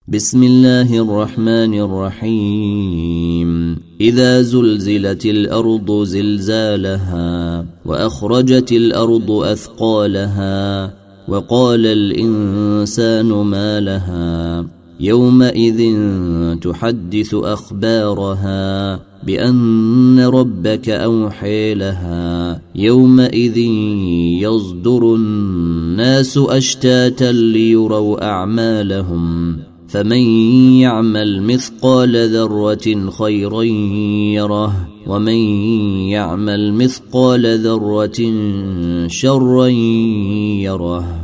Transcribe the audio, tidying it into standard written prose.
بسم الله الرحمن الرحيم إذا زلزلت الأرض زلزالها وأخرجت الأرض أثقالها وقال الإنسان ما لها يومئذ تحدث أخبارها بأن ربك أوحي لها يومئذ يصدر الناس أشتاتا ليروا أعمالهم فمن يعمل مثقال ذرة خيرا يره ومن يعمل مثقال ذرة شرا يره.